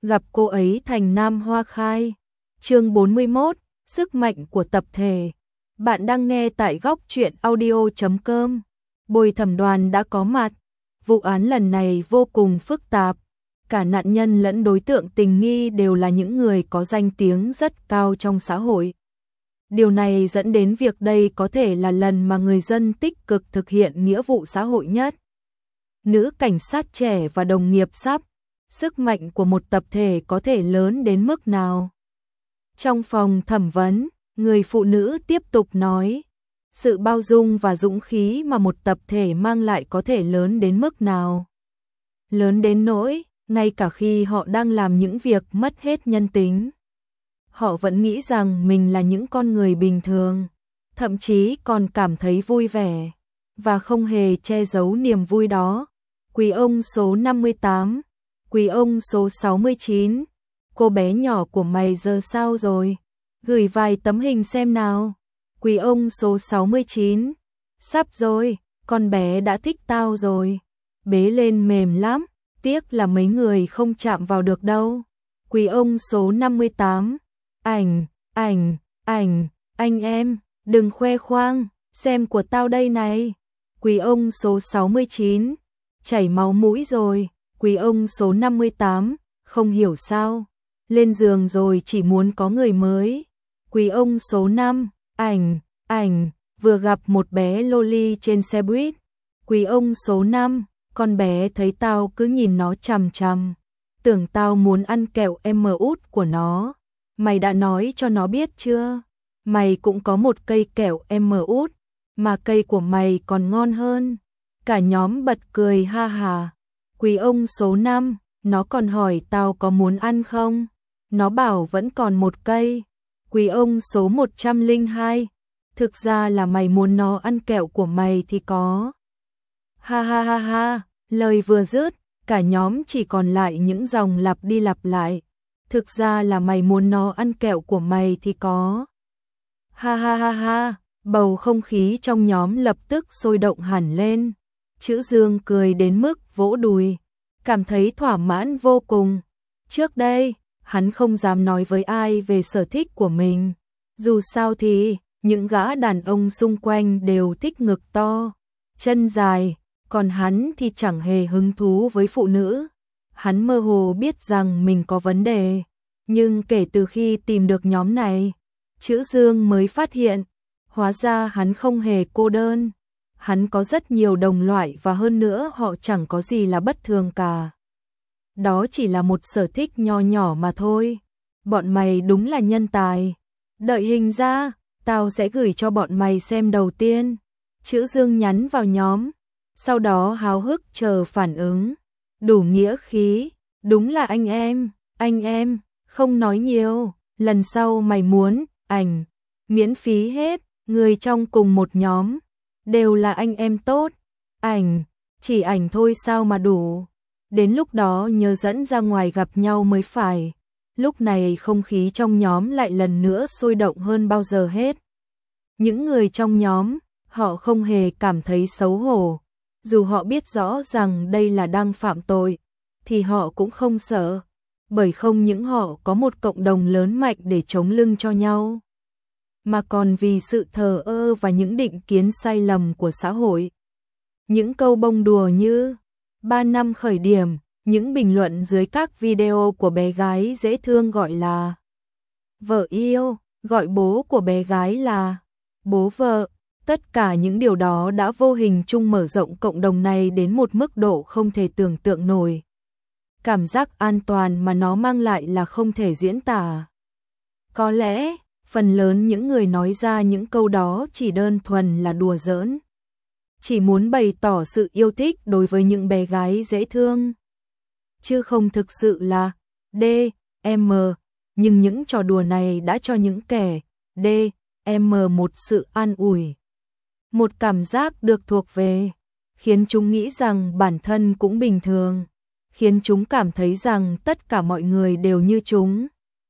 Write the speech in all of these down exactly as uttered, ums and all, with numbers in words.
gặp cô ấy thành Nam Hoa Khai. Chương bốn mươi mốt, sức mạnh của tập thể. Bạn đang nghe tại góc truyện audio chấm com. Bồi thẩm đoàn đã có mặt. Vụ án lần này vô cùng phức tạp. Cả nạn nhân lẫn đối tượng tình nghi đều là những người có danh tiếng rất cao trong xã hội. Điều này dẫn đến việc đây có thể là lần mà người dân tích cực thực hiện nghĩa vụ xã hội nhất. Nữ cảnh sát trẻ và đồng nghiệp sắp. Sức mạnh của một tập thể có thể lớn đến mức nào? Trong phòng thẩm vấn, người phụ nữ tiếp tục nói, sự bao dung và dũng khí mà một tập thể mang lại có thể lớn đến mức nào? Lớn đến nỗi, ngay cả khi họ đang làm những việc mất hết nhân tính, họ vẫn nghĩ rằng mình là những con người bình thường, thậm chí còn cảm thấy vui vẻ, và không hề che giấu niềm vui đó. Quý ông số năm mươi tám, quý ông số sáu mươi chín, cô bé nhỏ của mày giờ sao rồi? Gửi vài tấm hình xem nào. Quý ông số sáu mươi chín, sắp rồi, con bé đã thích tao rồi. Bế lên mềm lắm, tiếc là mấy người không chạm vào được đâu. Quý ông số năm mươi tám, ảnh, ảnh, ảnh, anh em, đừng khoe khoang, xem của tao đây này. Quý ông số sáu mươi chín, chảy máu mũi rồi. Quý ông số năm mươi tám, không hiểu sao, lên giường rồi chỉ muốn có người mới. Quý ông số năm, ảnh, ảnh, vừa gặp một bé loli trên xe buýt. Quý ông số năm, con bé thấy tao cứ nhìn nó chằm chằm, tưởng tao muốn ăn kẹo em út của nó. Mày đã nói cho nó biết chưa? Mày cũng có một cây kẹo em út, mà cây của mày còn ngon hơn. Cả nhóm bật cười ha hà. Quý ông số năm, nó còn hỏi tao có muốn ăn không? Nó bảo vẫn còn một cây. Quý ông số một trăm lẻ hai, thực ra là mày muốn nó ăn kẹo của mày thì có. Ha ha ha ha, lời vừa dứt, cả nhóm chỉ còn lại những dòng lặp đi lặp lại. Thực ra là mày muốn nó ăn kẹo của mày thì có. Ha ha ha ha, bầu không khí trong nhóm lập tức sôi động hẳn lên. Chữ Dương cười đến mức vỗ đùi, cảm thấy thỏa mãn vô cùng. Trước đây, hắn không dám nói với ai về sở thích của mình. Dù sao thì, những gã đàn ông xung quanh đều thích ngực to, chân dài, còn hắn thì chẳng hề hứng thú với phụ nữ. Hắn mơ hồ biết rằng mình có vấn đề, nhưng kể từ khi tìm được nhóm này, Chữ Dương mới phát hiện, hóa ra hắn không hề cô đơn. Hắn có rất nhiều đồng loại và hơn nữa họ chẳng có gì là bất thường cả. Đó chỉ là một sở thích nho nhỏ mà thôi. Bọn mày đúng là nhân tài. Đợi hình ra, tao sẽ gửi cho bọn mày xem đầu tiên. Chữ Dương nhắn vào nhóm, sau đó háo hức chờ phản ứng. Đủ nghĩa khí, đúng là anh em, anh em, không nói nhiều. Lần sau mày muốn, ảnh, miễn phí hết, người trong cùng một nhóm đều là anh em tốt. Ảnh, chỉ ảnh thôi sao mà đủ. Đến lúc đó nhớ dẫn ra ngoài gặp nhau mới phải. Lúc này không khí trong nhóm lại lần nữa sôi động hơn bao giờ hết. Những người trong nhóm, họ không hề cảm thấy xấu hổ. Dù họ biết rõ rằng đây là đang phạm tội, thì họ cũng không sợ. Bởi không những họ có một cộng đồng lớn mạnh để chống lưng cho nhau, mà còn vì sự thờ ơ và những định kiến sai lầm của xã hội. Những câu bông đùa như ba năm khởi điểm, những bình luận dưới các video của bé gái dễ thương gọi là vợ yêu, gọi bố của bé gái là bố vợ. Tất cả những điều đó đã vô hình chung mở rộng cộng đồng này đến một mức độ không thể tưởng tượng nổi. Cảm giác an toàn mà nó mang lại là không thể diễn tả. Có lẽ, phần lớn những người nói ra những câu đó chỉ đơn thuần là đùa giỡn, chỉ muốn bày tỏ sự yêu thích đối với những bé gái dễ thương, chứ không thực sự là D M. Nhưng những trò đùa này đã cho những kẻ D M một sự an ủi, một cảm giác được thuộc về, khiến chúng nghĩ rằng bản thân cũng bình thường, khiến chúng cảm thấy rằng tất cả mọi người đều như chúng,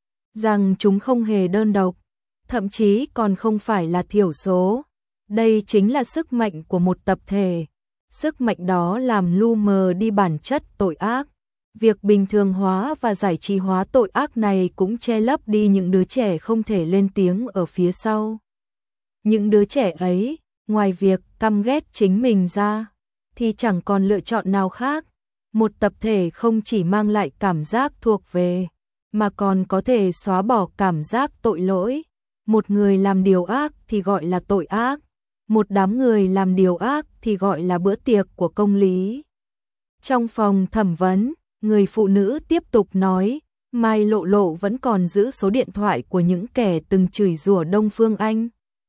rằng chúng không hề đơn độc, thậm chí còn không phải là thiểu số. Đây chính là sức mạnh của một tập thể. Sức mạnh đó làm lu mờ đi bản chất tội ác, Việc bình thường hóa và giải trí hóa tội ác này cũng che lấp đi những đứa trẻ không thể lên tiếng ở phía sau. Những đứa trẻ ấy, ngoài việc căm ghét chính mình ra, thì chẳng còn lựa chọn nào khác. Một tập thể không chỉ mang lại cảm giác thuộc về, mà còn có thể xóa bỏ cảm giác tội lỗi. Một người làm điều ác thì gọi là tội ác, một đám người làm điều ác thì gọi là bữa tiệc của công lý. Trong phòng thẩm vấn, người phụ nữ tiếp tục nói, Mai Lộ Lộ vẫn còn giữ số điện thoại của những kẻ từng chửi rủa Đông Phương Anh.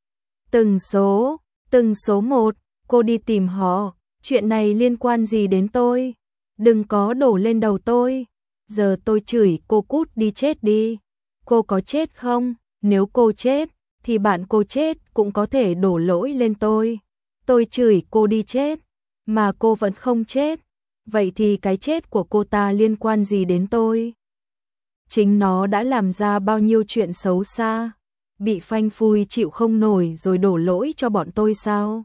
Từng số, từng số một, cô đi tìm họ, chuyện này liên quan gì đến tôi? Đừng có đổ lên đầu tôi. Giờ tôi chửi cô cút đi chết đi. Cô có chết không? Nếu cô chết, thì bạn cô chết cũng có thể đổ lỗi lên tôi. Tôi chửi cô đi chết, mà cô vẫn không chết. Vậy thì cái chết của cô ta liên quan gì đến tôi? Chính nó đã làm ra bao nhiêu chuyện xấu xa, bị phanh phui chịu không nổi rồi đổ lỗi cho bọn tôi sao?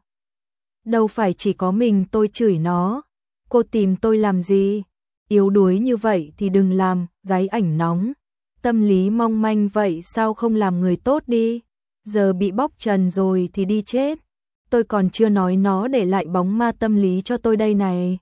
Đâu phải chỉ có mình tôi chửi nó. Cô tìm tôi làm gì? Yếu đuối như vậy thì đừng làm, gái ảnh nóng. Tâm lý mong manh vậy sao không làm người tốt đi? Giờ bị bóc trần rồi thì đi chết. Tôi còn chưa nói nó để lại bóng ma tâm lý cho tôi đây này.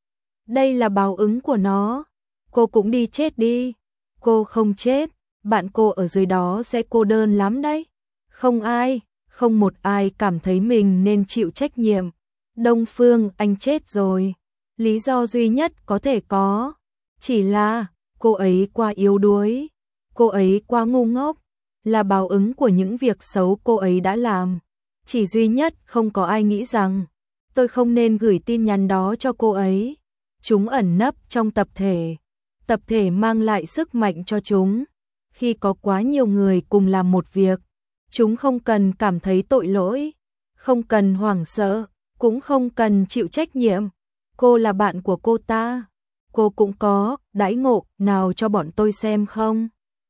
Đây là báo ứng của nó. Cô cũng đi chết đi. Cô không chết, bạn cô ở dưới đó sẽ cô đơn lắm đấy. Không ai, không một ai cảm thấy mình nên chịu trách nhiệm. Đông Phương Anh chết rồi. Lý do duy nhất có thể có, chỉ là cô ấy quá yếu đuối, cô ấy quá ngu ngốc, là báo ứng của những việc xấu cô ấy đã làm. Chỉ duy nhất không có ai nghĩ rằng tôi không nên gửi tin nhắn đó cho cô ấy. Chúng ẩn nấp trong tập thể. Tập thể mang lại sức mạnh cho chúng. Khi có quá nhiều người cùng làm một việc, chúng không cần cảm thấy tội lỗi, không cần hoảng sợ, cũng không cần chịu trách nhiệm. Cô là bạn của cô ta. Cô cũng có đãi ngộ nào cho bọn tôi xem không?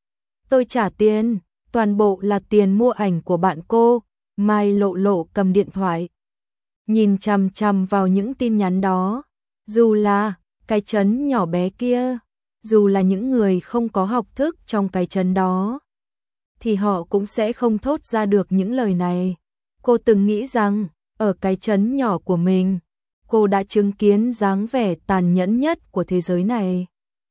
Tôi trả tiền, toàn bộ là tiền mua ảnh của bạn cô. Mai Lộ Lộ cầm điện thoại, nhìn chằm chằm vào những tin nhắn đó. Dù là cái trấn nhỏ bé kia, dù là những người không có học thức trong cái trấn đó, thì họ cũng sẽ không thốt ra được những lời này. Cô từng nghĩ rằng, ở cái trấn nhỏ của mình, cô đã chứng kiến dáng vẻ tàn nhẫn nhất của thế giới này.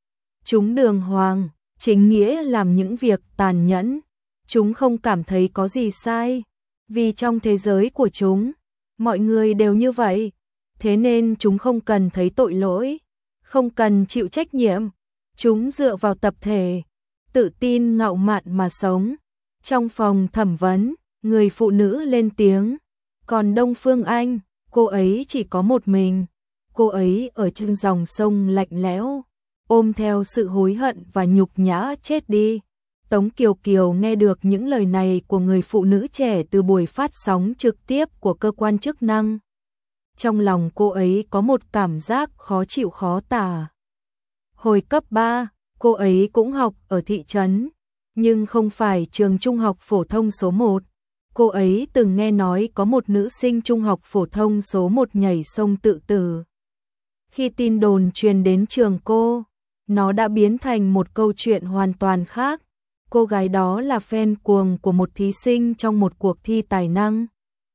Chúng đường hoàng, chính nghĩa làm những việc tàn nhẫn. Chúng không cảm thấy có gì sai, vì trong thế giới của chúng, mọi người đều như vậy. Thế nên chúng không cần thấy tội lỗi, không cần chịu trách nhiệm. Chúng dựa vào tập thể, tự tin ngạo mạn mà sống. Trong phòng thẩm vấn, người phụ nữ lên tiếng. Còn Đông Phương Anh, cô ấy chỉ có một mình. Cô ấy ở trên dòng sông lạnh lẽo, ôm theo sự hối hận và nhục nhã chết đi. Tống Kiều Kiều nghe được những lời này của người phụ nữ trẻ từ buổi phát sóng trực tiếp của cơ quan chức năng. Trong lòng cô ấy có một cảm giác khó chịu khó tả. Hồi cấp ba, cô ấy cũng học ở thị trấn, nhưng không phải trường trung học phổ thông số một. Cô ấy từng nghe nói có một nữ sinh trung học phổ thông số một nhảy sông tự tử. Khi tin đồn truyền đến trường cô, nó đã biến thành một câu chuyện hoàn toàn khác. Cô gái đó là fan cuồng của một thí sinh trong một cuộc thi tài năng,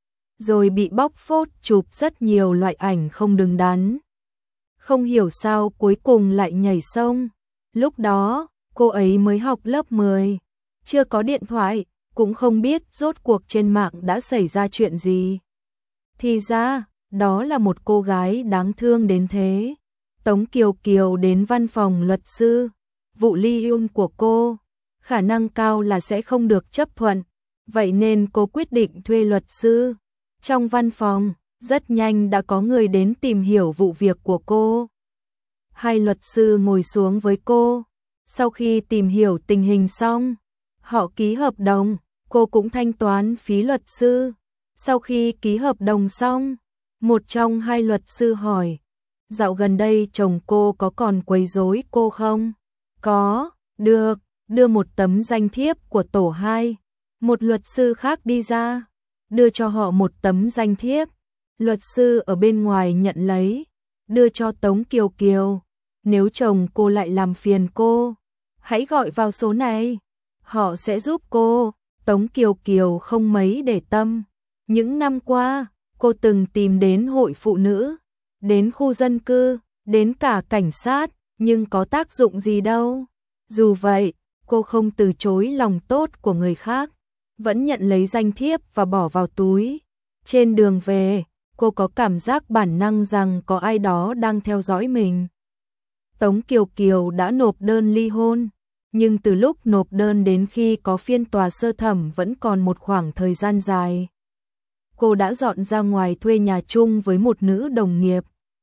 rồi bị bóc phốt chụp rất nhiều loại ảnh không đứng đắn. Không hiểu sao cuối cùng lại nhảy sông. Lúc đó, cô ấy mới học lớp mười, chưa có điện thoại, cũng không biết rốt cuộc trên mạng đã xảy ra chuyện gì. Thì ra, đó là một cô gái đáng thương đến thế. Tống Kiều Kiều đến văn phòng luật sư. Vụ ly hôn của cô, khả năng cao là sẽ không được chấp thuận. Vậy nên cô quyết định thuê luật sư. Trong văn phòng, rất nhanh đã có người đến tìm hiểu vụ việc của cô. Hai luật sư ngồi xuống với cô. Sau khi tìm hiểu tình hình xong, họ ký hợp đồng, cô cũng thanh toán phí luật sư. Sau khi ký hợp đồng xong, một trong hai luật sư hỏi, dạo gần đây chồng cô có còn quấy rối cô không? Có, được, đưa một tấm danh thiếp của tổ hai. Một luật sư khác đi ra, đưa cho họ một tấm danh thiếp. Luật sư ở bên ngoài nhận lấy, đưa cho Tống Kiều Kiều. nếu chồng cô lại làm phiền cô, hãy gọi vào số này, họ sẽ giúp cô. Tống Kiều Kiều không mấy để tâm. Những năm qua, cô từng tìm đến hội phụ nữ, đến khu dân cư, đến cả cảnh sát, nhưng có tác dụng gì đâu. Dù vậy, cô không từ chối lòng tốt của người khác, vẫn nhận lấy danh thiếp và bỏ vào túi. Trên đường về, cô có cảm giác bản năng rằng có ai đó đang theo dõi mình. Tống Kiều Kiều đã nộp đơn ly hôn, nhưng từ lúc nộp đơn đến khi có phiên tòa sơ thẩm vẫn còn một khoảng thời gian dài. Cô đã dọn ra ngoài thuê nhà chung với một nữ đồng nghiệp.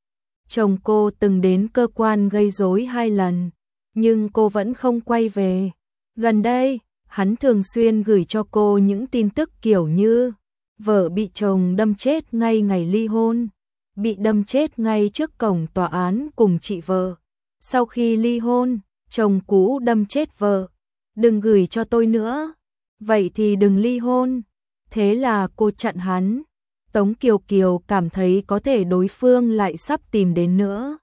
Chồng cô từng đến cơ quan gây rối hai lần, nhưng cô vẫn không quay về. Gần đây, hắn thường xuyên gửi cho cô những tin tức kiểu như vợ bị chồng đâm chết ngay ngày ly hôn, bị đâm chết ngay trước cổng tòa án cùng chị vợ. Sau khi ly hôn, chồng cũ đâm chết vợ, đừng gửi cho tôi nữa, vậy thì đừng ly hôn. Thế là cô chặn hắn. Tống Kiều Kiều cảm thấy có thể đối phương lại sắp tìm đến nữa,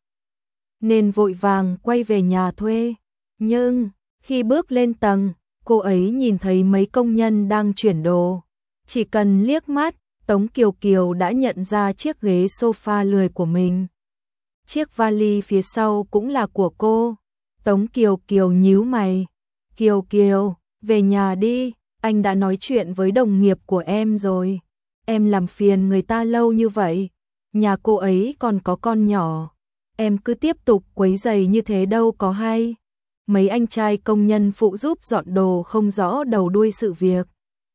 nên vội vàng quay về nhà thuê. Nhưng, khi bước lên tầng, cô ấy nhìn thấy mấy công nhân đang chuyển đồ. Chỉ cần liếc mắt, Tống Kiều Kiều đã nhận ra chiếc ghế sofa lười của mình. Chiếc vali phía sau cũng là của cô. Tống Kiều Kiều nhíu mày. Kiều Kiều, về nhà đi, anh đã nói chuyện với đồng nghiệp của em rồi. Em làm phiền người ta lâu như vậy, nhà cô ấy còn có con nhỏ. Em cứ tiếp tục quấy rầy như thế đâu có hay. Mấy anh trai công nhân phụ giúp dọn đồ không rõ đầu đuôi sự việc,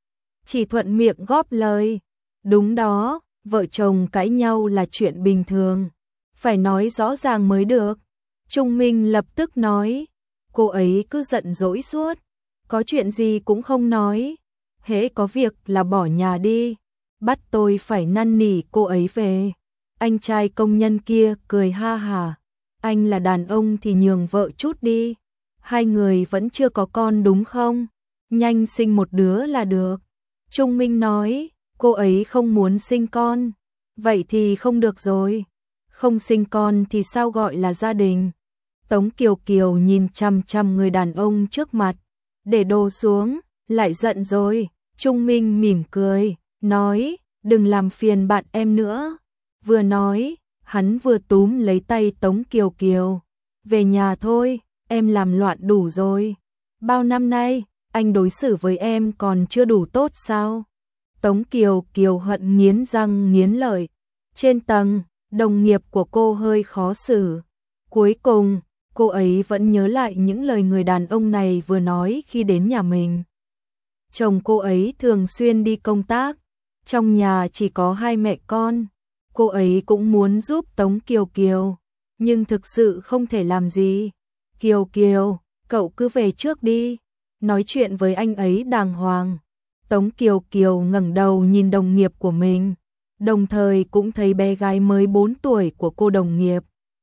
chỉ thuận miệng góp lời. Đúng đó, vợ chồng cãi nhau là chuyện bình thường, phải nói rõ ràng mới được. Trung Minh lập tức nói, cô ấy cứ giận dỗi suốt, có chuyện gì cũng không nói, hễ có việc là bỏ nhà đi, bắt tôi phải năn nỉ cô ấy về. Anh trai công nhân kia cười ha hả, anh là đàn ông thì nhường vợ chút đi, hai người vẫn chưa có con đúng không? Nhanh sinh một đứa là được. Trung Minh nói, cô ấy không muốn sinh con, vậy thì không được rồi, không sinh con thì sao gọi là gia đình? Tống Kiều Kiều nhìn chằm chằm người đàn ông trước mặt, để đồ xuống, lại giận rồi. Trung Minh mỉm cười, nói, đừng làm phiền bạn em nữa. Vừa nói, hắn vừa túm lấy tay Tống Kiều Kiều. Về nhà thôi, em làm loạn đủ rồi. Bao năm nay, anh đối xử với em còn chưa đủ tốt sao? Tống Kiều Kiều hận nghiến răng nghiến lợi. Trên tầng, đồng nghiệp của cô hơi khó xử. Cuối cùng, cô ấy vẫn nhớ lại những lời người đàn ông này vừa nói khi đến nhà mình. Chồng cô ấy thường xuyên đi công tác, trong nhà chỉ có hai mẹ con. Cô ấy cũng muốn giúp Tống Kiều Kiều, nhưng thực sự không thể làm gì. Kiều Kiều, cậu cứ về trước đi, nói chuyện với anh ấy đàng hoàng. Tống Kiều Kiều ngẩng đầu nhìn đồng nghiệp của mình, đồng thời cũng thấy bé gái mới bốn tuổi của cô đồng nghiệp.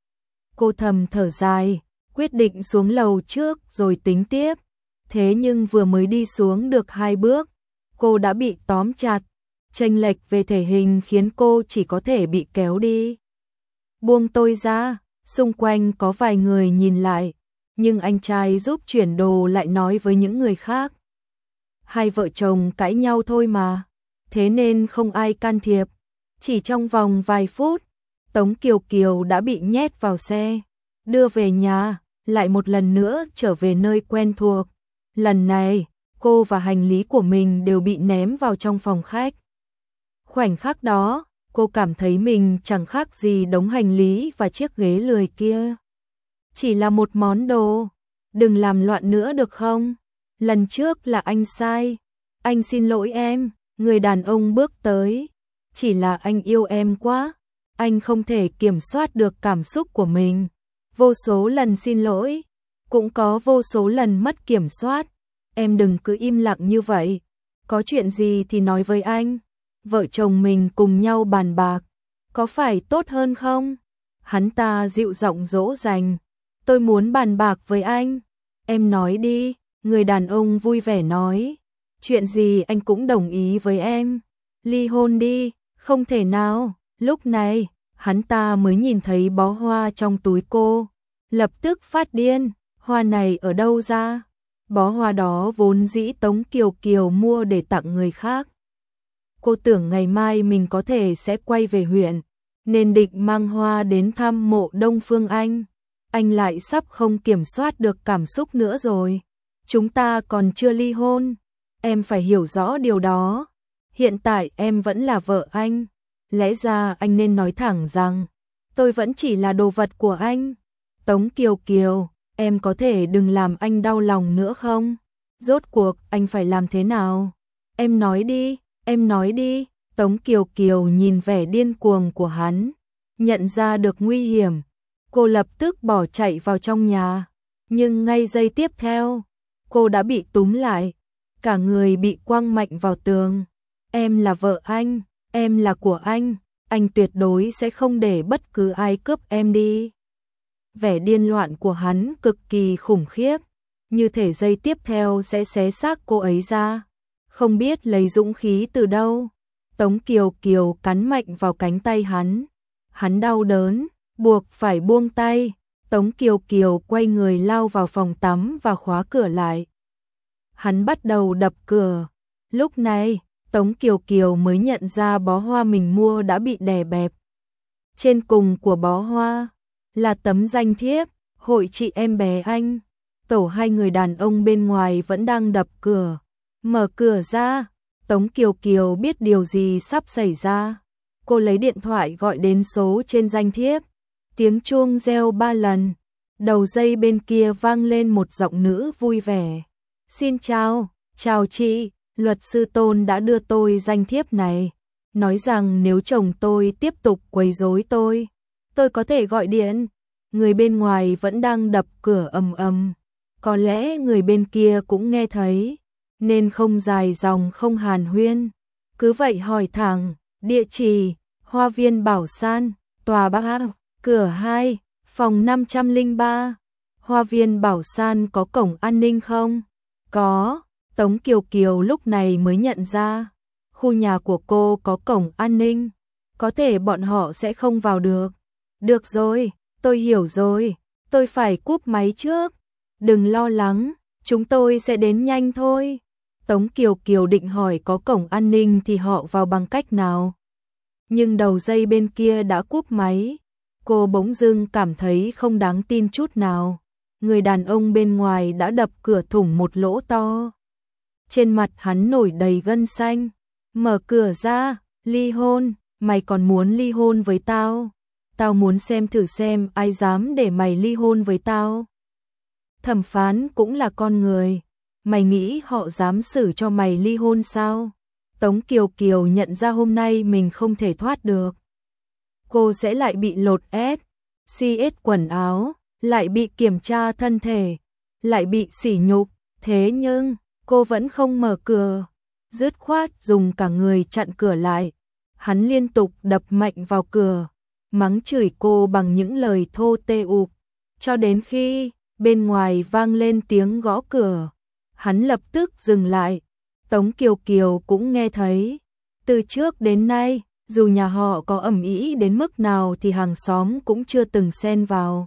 Cô thầm thở dài, quyết định xuống lầu trước rồi tính tiếp. Thế nhưng vừa mới đi xuống được hai bước, cô đã bị tóm chặt. Chênh lệch về thể hình khiến cô chỉ có thể bị kéo đi. Buông tôi ra, xung quanh có vài người nhìn lại, nhưng anh trai giúp chuyển đồ lại nói với những người khác. Hai vợ chồng cãi nhau thôi mà, thế nên không ai can thiệp. Chỉ trong vòng vài phút, Tống Kiều Kiều đã bị nhét vào xe, đưa về nhà, lại một lần nữa trở về nơi quen thuộc. Lần này, cô và hành lý của mình đều bị ném vào trong phòng khách. Khoảnh khắc đó, cô cảm thấy mình chẳng khác gì đống hành lý và chiếc ghế lười kia. Chỉ là một món đồ, đừng làm loạn nữa được không? Lần trước là anh sai, anh xin lỗi em. Người đàn ông bước tới, chỉ là anh yêu em quá, anh không thể kiểm soát được cảm xúc của mình. Vô số lần xin lỗi, cũng có vô số lần mất kiểm soát. Em đừng cứ im lặng như vậy, có chuyện gì thì nói với anh. Vợ chồng mình cùng nhau bàn bạc, có phải tốt hơn không? Hắn ta dịu giọng dỗ dành, tôi muốn bàn bạc với anh. Em nói đi, người đàn ông vui vẻ nói, chuyện gì anh cũng đồng ý với em. Ly hôn đi, không thể nào. Lúc này, hắn ta mới nhìn thấy bó hoa trong túi cô. lập tức phát điên, hoa này ở đâu ra? Bó hoa đó vốn dĩ Tống Kiều Kiều mua để tặng người khác. Cô tưởng ngày mai mình có thể sẽ quay về huyện, nên định mang hoa đến thăm mộ Đông Phương Anh. Anh lại sắp không kiểm soát được cảm xúc nữa rồi. Chúng ta còn chưa ly hôn, em phải hiểu rõ điều đó. Hiện tại em vẫn là vợ anh, lẽ ra anh nên nói thẳng rằng tôi vẫn chỉ là đồ vật của anh. Tống Kiều Kiều, em có thể đừng làm anh đau lòng nữa không? Rốt cuộc anh phải làm thế nào? Em nói đi, em nói đi. Tống Kiều Kiều nhìn vẻ điên cuồng của hắn, nhận ra được nguy hiểm. Cô lập tức bỏ chạy vào trong nhà, nhưng ngay giây tiếp theo, cô đã bị túm lại, cả người bị quăng mạnh vào tường. Em là vợ anh, em là của anh, anh tuyệt đối sẽ không để bất cứ ai cướp em đi. Vẻ điên loạn của hắn cực kỳ khủng khiếp, như thể giây tiếp theo sẽ xé xác cô ấy ra. Không biết lấy dũng khí từ đâu, Tống Kiều Kiều cắn mạnh vào cánh tay hắn. Hắn đau đớn, buộc phải buông tay. Tống Kiều Kiều quay người lao vào phòng tắm và khóa cửa lại. Hắn bắt đầu đập cửa. Lúc này, Tống Kiều Kiều mới nhận ra bó hoa mình mua đã bị đè bẹp. Trên cùng của bó hoa là tấm danh thiếp, hội chị em bé anh. Tổ hai người đàn ông bên ngoài vẫn đang đập cửa. Mở cửa ra, Tống Kiều Kiều biết điều gì sắp xảy ra. Cô lấy điện thoại gọi đến số trên danh thiếp. Tiếng chuông reo ba lần. Đầu dây bên kia vang lên một giọng nữ vui vẻ. Xin chào, chào chị, luật sư Tôn đã đưa tôi danh thiếp này. Nói rằng nếu chồng tôi tiếp tục quấy rối tôi, tôi có thể gọi điện. Người bên ngoài vẫn đang đập cửa ầm ầm. Có lẽ người bên kia cũng nghe thấy, nên không dài dòng không hàn huyên. Cứ vậy hỏi thẳng, địa chỉ, Hoa viên Bảo San, tòa Bắc, cửa hai, phòng năm trăm lẻ ba. Hoa viên Bảo San có cổng an ninh không? Có. Tống Kiều Kiều lúc này mới nhận ra, khu nhà của cô có cổng an ninh, có thể bọn họ sẽ không vào được. Được rồi, tôi hiểu rồi, tôi phải cúp máy trước. Đừng lo lắng, chúng tôi sẽ đến nhanh thôi. Tống Kiều Kiều định hỏi có cổng an ninh thì họ vào bằng cách nào. Nhưng đầu dây bên kia đã cúp máy. Cô bỗng dưng cảm thấy không đáng tin chút nào. Người đàn ông bên ngoài đã đập cửa thủng một lỗ to. Trên mặt hắn nổi đầy gân xanh. Mở cửa ra, ly hôn, mày còn muốn ly hôn với tao? Tao muốn xem thử xem ai dám để mày ly hôn với tao. Thẩm phán cũng là con người. Mày nghĩ họ dám xử cho mày ly hôn sao? Tống Kiều Kiều nhận ra hôm nay mình không thể thoát được. Cô sẽ lại bị lột ép, xi ết quần áo, lại bị kiểm tra thân thể, lại bị sỉ nhục. Thế nhưng, cô vẫn không mở cửa. Dứt khoát dùng cả người chặn cửa lại. Hắn liên tục đập mạnh vào cửa, mắng chửi cô bằng những lời thô tê ục. Cho đến khi bên ngoài vang lên tiếng gõ cửa, hắn lập tức dừng lại. Tống Kiều Kiều cũng nghe thấy. Từ trước đến nay, dù nhà họ có ầm ĩ đến mức nào thì hàng xóm cũng chưa từng xen vào.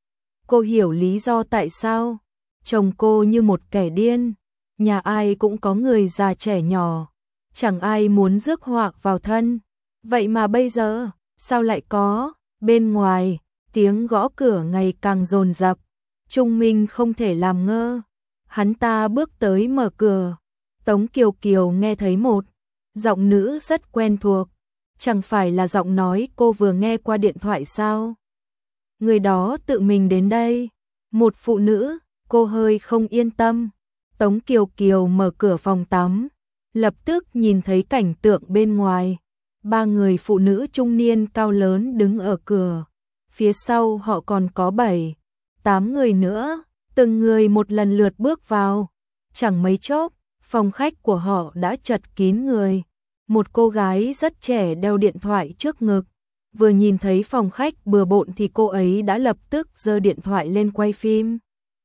Cô hiểu lý do tại sao. Chồng cô như một kẻ điên. Nhà ai cũng có người già trẻ nhỏ. Chẳng ai muốn rước họa vào thân. Vậy mà bây giờ, sao lại có? Bên ngoài, tiếng gõ cửa ngày càng dồn dập. Trung Minh không thể làm ngơ. Hắn ta bước tới mở cửa. Tống Kiều Kiều nghe thấy một giọng nữ rất quen thuộc. Chẳng phải là giọng nói cô vừa nghe qua điện thoại sao? Người đó tự mình đến đây. Một phụ nữ, cô hơi không yên tâm. Tống Kiều Kiều mở cửa phòng tắm, lập tức nhìn thấy cảnh tượng bên ngoài. Ba người phụ nữ trung niên cao lớn đứng ở cửa. Phía sau họ còn có bảy, tám người nữa, từng người một lần lượt bước vào. Chẳng mấy chốc, phòng khách của họ đã chật kín người. Một cô gái rất trẻ đeo điện thoại trước ngực. Vừa nhìn thấy phòng khách bừa bộn thì cô ấy đã lập tức giơ điện thoại lên quay phim.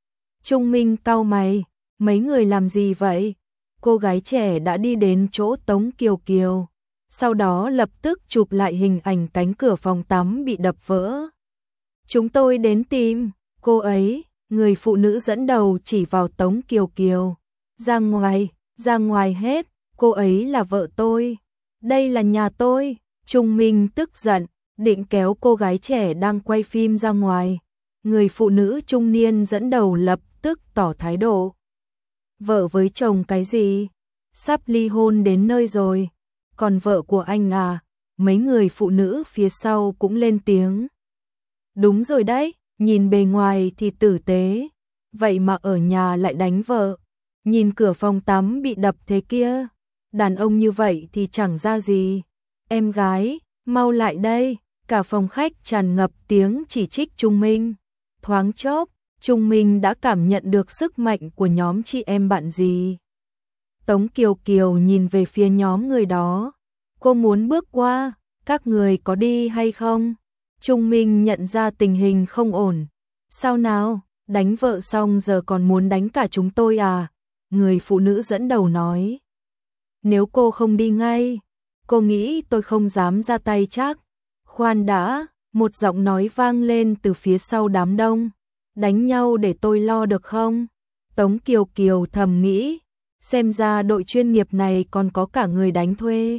Trung Minh cau mày, mấy người làm gì vậy? Cô gái trẻ đã đi đến chỗ Tống Kiều Kiều. Sau đó lập tức chụp lại hình ảnh cánh cửa phòng tắm bị đập vỡ. Chúng tôi đến tìm, Cô ấy, người phụ nữ dẫn đầu chỉ vào Tống Kiều Kiều. Ra ngoài, ra ngoài hết, cô ấy là vợ tôi. Đây là nhà tôi. Trung Minh tức giận, định kéo cô gái trẻ đang quay phim ra ngoài. Người phụ nữ trung niên dẫn đầu lập tức tỏ thái độ. Vợ với chồng cái gì? Sắp ly hôn đến nơi rồi. Còn vợ của anh à? Mấy người phụ nữ phía sau cũng lên tiếng. Đúng rồi đấy, nhìn bề ngoài thì tử tế. Vậy mà ở nhà lại đánh vợ. Nhìn cửa phòng tắm bị đập thế kia. Đàn ông như vậy thì chẳng ra gì. Em gái, mau lại đây. Cả phòng khách tràn ngập tiếng chỉ trích Trung Minh. Thoáng chốc, Trung Minh đã cảm nhận được sức mạnh của nhóm chị em bạn gì. Tống Kiều Kiều nhìn về phía nhóm người đó. Cô muốn bước qua, các người có đi hay không? Trung Minh nhận ra tình hình không ổn. Sao nào, đánh vợ xong giờ còn muốn đánh cả chúng tôi à? Người phụ nữ dẫn đầu nói. Nếu cô không đi ngay, cô nghĩ tôi không dám ra tay chắc. Khoan đã, một giọng nói vang lên từ phía sau đám đông. Đánh nhau để tôi lo được không? Tống Kiều Kiều thầm nghĩ, xem ra đội chuyên nghiệp này còn có cả người đánh thuê.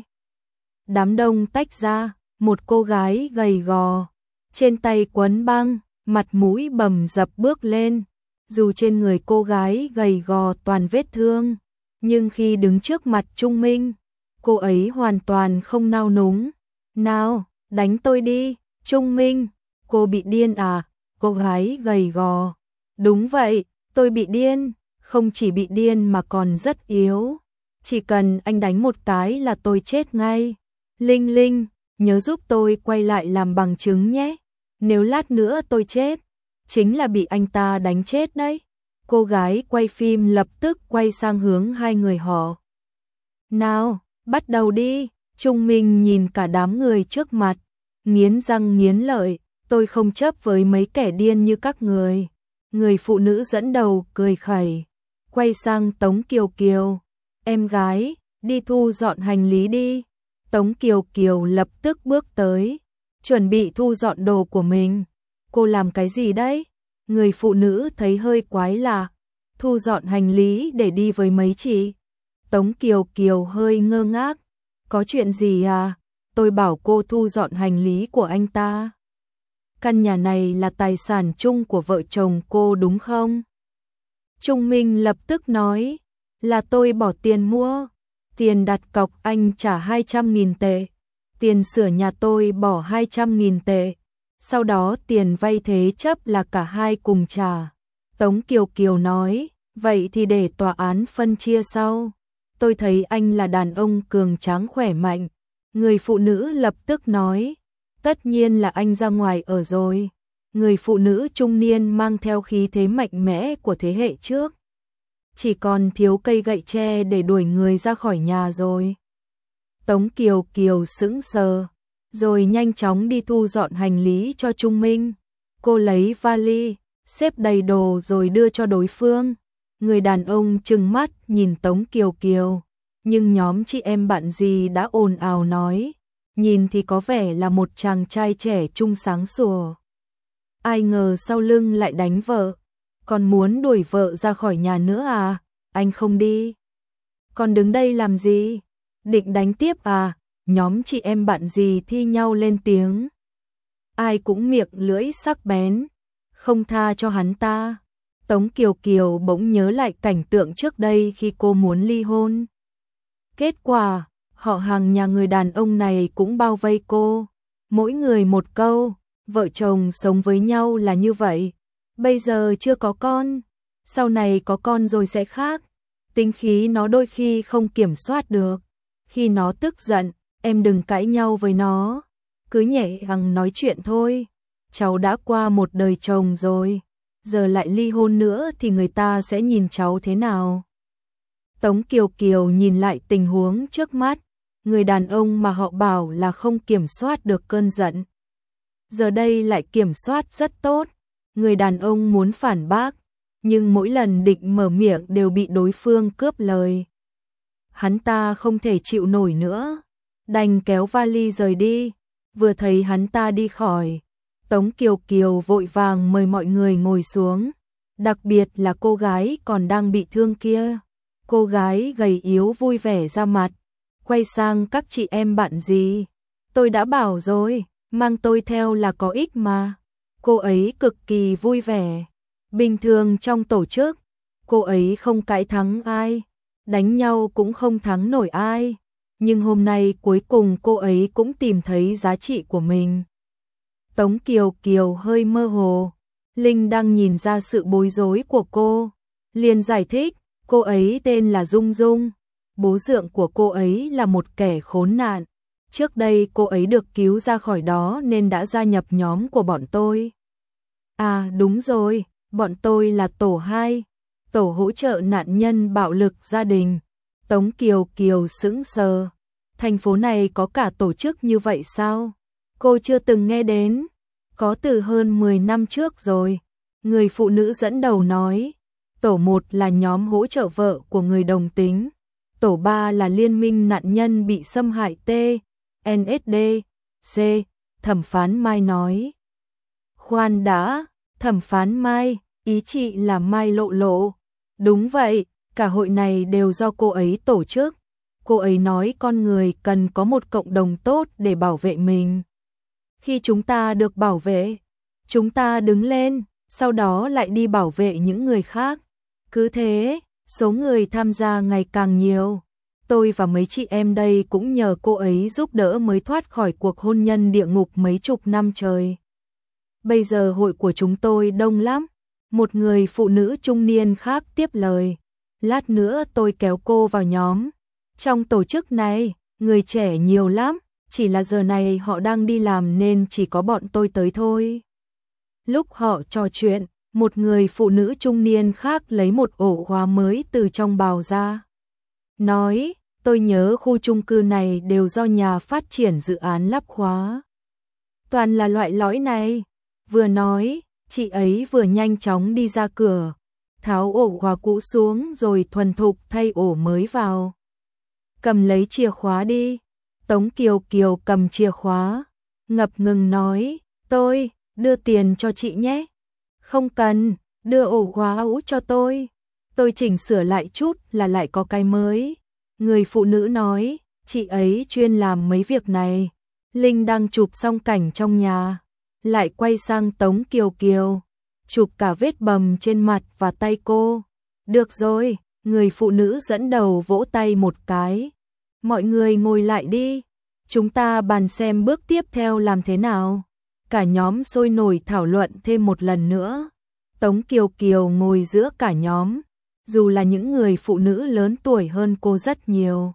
Đám đông tách ra, một cô gái gầy gò, trên tay quấn băng, mặt mũi bầm dập bước lên. Dù trên người cô gái gầy gò toàn vết thương, nhưng khi đứng trước mặt Trung Minh, cô ấy hoàn toàn không nao núng. Nào, đánh tôi đi, Trung Minh, cô bị điên à? Cô gái gầy gò. Đúng vậy, tôi bị điên, không chỉ bị điên mà còn rất yếu. Chỉ cần anh đánh một cái là tôi chết ngay. Linh Linh, nhớ giúp tôi quay lại làm bằng chứng nhé. Nếu lát nữa tôi chết, chính là bị anh ta đánh chết đấy. Cô gái quay phim lập tức quay sang hướng hai người họ. Nào, bắt đầu đi. Trung Minh nhìn cả đám người trước mặt, nghiến răng nghiến lợi. Tôi không chấp với mấy kẻ điên như các người. Người phụ nữ dẫn đầu cười khẩy, quay sang Tống Kiều Kiều. Em gái, đi thu dọn hành lý đi. Tống Kiều Kiều lập tức bước tới, chuẩn bị thu dọn đồ của mình. Cô làm cái gì đấy? Người phụ nữ thấy hơi quái lạ. Thu dọn hành lý để đi với mấy chị. Tống Kiều Kiều hơi ngơ ngác. Có chuyện gì à? Tôi bảo cô thu dọn hành lý của anh ta. Căn nhà này là tài sản chung của vợ chồng cô đúng không? Trung Minh lập tức nói, là tôi bỏ tiền mua. Tiền đặt cọc anh trả hai trăm nghìn tệ. Tiền sửa nhà tôi bỏ hai trăm nghìn tệ. Sau đó tiền vay thế chấp là cả hai cùng trả. Tống Kiều Kiều nói, vậy thì để tòa án phân chia sau. Tôi thấy anh là đàn ông cường tráng khỏe mạnh. Người phụ nữ lập tức nói, tất nhiên là anh ra ngoài ở rồi. Người phụ nữ trung niên mang theo khí thế mạnh mẽ của thế hệ trước. Chỉ còn thiếu cây gậy tre để đuổi người ra khỏi nhà rồi. Tống Kiều Kiều sững sờ, rồi nhanh chóng đi thu dọn hành lý cho Trung Minh. Cô lấy vali, xếp đầy đồ rồi đưa cho đối phương. Người đàn ông trừng mắt nhìn Tống Kiều Kiều, nhưng nhóm chị em bạn gì đã ồn ào nói, nhìn thì có vẻ là một chàng trai trẻ trung sáng sủa. Ai ngờ sau lưng lại đánh vợ, còn muốn đuổi vợ ra khỏi nhà nữa à? Anh không đi, còn đứng đây làm gì? Định đánh tiếp à? Nhóm chị em bạn gì thi nhau lên tiếng. Ai cũng miệng lưỡi sắc bén, không tha cho hắn ta. Tống Kiều Kiều bỗng nhớ lại cảnh tượng trước đây khi cô muốn ly hôn. Kết quả, họ hàng nhà người đàn ông này cũng bao vây cô. Mỗi người một câu, vợ chồng sống với nhau là như vậy. Bây giờ chưa có con, sau này có con rồi sẽ khác. Tính khí nó đôi khi không kiểm soát được. Khi nó tức giận, em đừng cãi nhau với nó. Cứ nhẹ nhàng nói chuyện thôi. Cháu đã qua một đời chồng rồi, giờ lại ly hôn nữa thì người ta sẽ nhìn cháu thế nào? Tống Kiều Kiều nhìn lại tình huống trước mắt. Người đàn ông mà họ bảo là không kiểm soát được cơn giận, giờ đây lại kiểm soát rất tốt. Người đàn ông muốn phản bác, nhưng mỗi lần định mở miệng đều bị đối phương cướp lời. Hắn ta không thể chịu nổi nữa, đành kéo vali rời đi. Vừa thấy hắn ta đi khỏi, Tống Kiều Kiều vội vàng mời mọi người ngồi xuống, đặc biệt là cô gái còn đang bị thương kia. Cô gái gầy yếu vui vẻ ra mặt, quay sang các chị em bạn gì. Tôi đã bảo rồi, mang tôi theo là có ích mà. Cô ấy cực kỳ vui vẻ. Bình thường trong tổ chức, cô ấy không cãi thắng ai, đánh nhau cũng không thắng nổi ai. Nhưng hôm nay cuối cùng cô ấy cũng tìm thấy giá trị của mình. Tống Kiều Kiều hơi mơ hồ. Linh đang nhìn ra sự bối rối của cô, liền giải thích, cô ấy tên là Dung Dung. Bố dượng của cô ấy là một kẻ khốn nạn. Trước đây cô ấy được cứu ra khỏi đó nên đã gia nhập nhóm của bọn tôi. À đúng rồi, bọn tôi là tổ hai, tổ hỗ trợ nạn nhân bạo lực gia đình. Tống Kiều Kiều sững sờ. Thành phố này có cả tổ chức như vậy sao? Cô chưa từng nghe đến. Có từ hơn mười năm trước rồi. Người phụ nữ dẫn đầu nói. Tổ một là nhóm hỗ trợ vợ của người đồng tính. Tổ ba là liên minh nạn nhân bị xâm hại T, en ét đê, C. Thẩm phán Mai nói. Khoan đã, thẩm phán Mai, ý chị là Mai Lộ Lộ. Đúng vậy, cả hội này đều do cô ấy tổ chức. Cô ấy nói con người cần có một cộng đồng tốt để bảo vệ mình. Khi chúng ta được bảo vệ, chúng ta đứng lên, sau đó lại đi bảo vệ những người khác. Cứ thế, số người tham gia ngày càng nhiều. Tôi và mấy chị em đây cũng nhờ cô ấy giúp đỡ mới thoát khỏi cuộc hôn nhân địa ngục mấy chục năm trời. Bây giờ hội của chúng tôi đông lắm. Một người phụ nữ trung niên khác tiếp lời. Lát nữa tôi kéo cô vào nhóm. Trong tổ chức này, người trẻ nhiều lắm, chỉ là giờ này họ đang đi làm nên chỉ có bọn tôi tới thôi. Lúc họ trò chuyện, một người phụ nữ trung niên khác lấy một ổ khóa mới từ trong bào ra. Nói, tôi nhớ khu chung cư này đều do nhà phát triển dự án lắp khóa. Toàn là loại lõi này. Vừa nói, chị ấy vừa nhanh chóng đi ra cửa, tháo ổ khóa cũ xuống rồi thuần thục thay ổ mới vào. Cầm lấy chìa khóa đi. Tống Kiều Kiều cầm chìa khóa, ngập ngừng nói, tôi, đưa tiền cho chị nhé. Không cần, đưa ổ khóa cũ cho tôi. Tôi chỉnh sửa lại chút là lại có cái mới. Người phụ nữ nói, chị ấy chuyên làm mấy việc này. Linh đang chụp xong cảnh trong nhà, lại quay sang Tống Kiều Kiều, chụp cả vết bầm trên mặt và tay cô. Được rồi, người phụ nữ dẫn đầu vỗ tay một cái. Mọi người ngồi lại đi, chúng ta bàn xem bước tiếp theo làm thế nào. Cả nhóm sôi nổi thảo luận thêm một lần nữa. Tống Kiều Kiều ngồi giữa cả nhóm, dù là những người phụ nữ lớn tuổi hơn cô rất nhiều.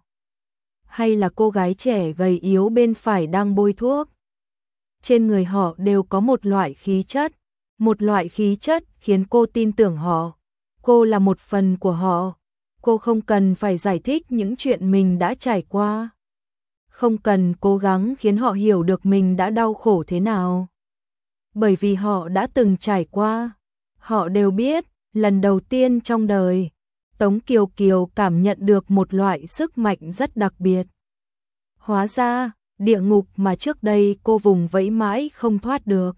Hay là cô gái trẻ gầy yếu bên phải đang bôi thuốc. Trên người họ đều có một loại khí chất, một loại khí chất khiến cô tin tưởng họ. Cô là một phần của họ. Cô không cần phải giải thích những chuyện mình đã trải qua. Không cần cố gắng khiến họ hiểu được mình đã đau khổ thế nào. Bởi vì họ đã từng trải qua. Họ đều biết, lần đầu tiên trong đời, Tống Kiều Kiều cảm nhận được một loại sức mạnh rất đặc biệt. Hóa ra, địa ngục mà trước đây cô vùng vẫy mãi không thoát được,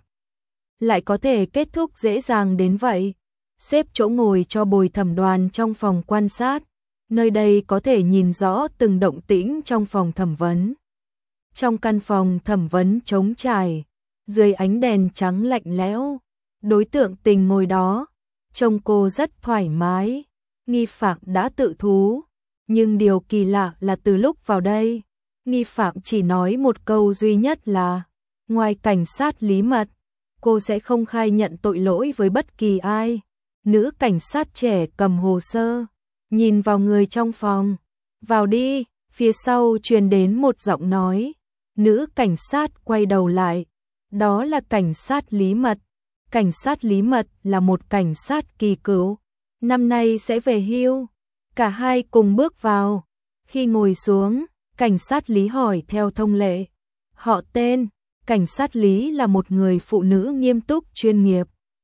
lại có thể kết thúc dễ dàng đến vậy. Xếp chỗ ngồi cho Bồi Thẩm Đoàn trong phòng quan sát. Nơi đây có thể nhìn rõ từng động tĩnh trong phòng thẩm vấn. Trong căn phòng thẩm vấn trống trải, dưới ánh đèn trắng lạnh lẽo, đối tượng tình ngồi đó, trông cô rất thoải mái. Nghi phạm đã tự thú, nhưng điều kỳ lạ là từ lúc vào đây, nghi phạm chỉ nói một câu duy nhất là, ngoài cảnh sát Lý Mật, cô sẽ không khai nhận tội lỗi với bất kỳ ai. Nữ cảnh sát trẻ cầm hồ sơ, nhìn vào người trong phòng. Vào đi, phía sau truyền đến một giọng nói. Nữ cảnh sát quay đầu lại. Đó là cảnh sát Lý Mật. Cảnh sát Lý Mật là một cảnh sát kỳ cựu, năm nay sẽ về hưu. Cả hai cùng bước vào. Khi ngồi xuống, cảnh sát Lý hỏi theo thông lệ. Họ tên, cảnh sát Lý là một người phụ nữ nghiêm túc chuyên nghiệp.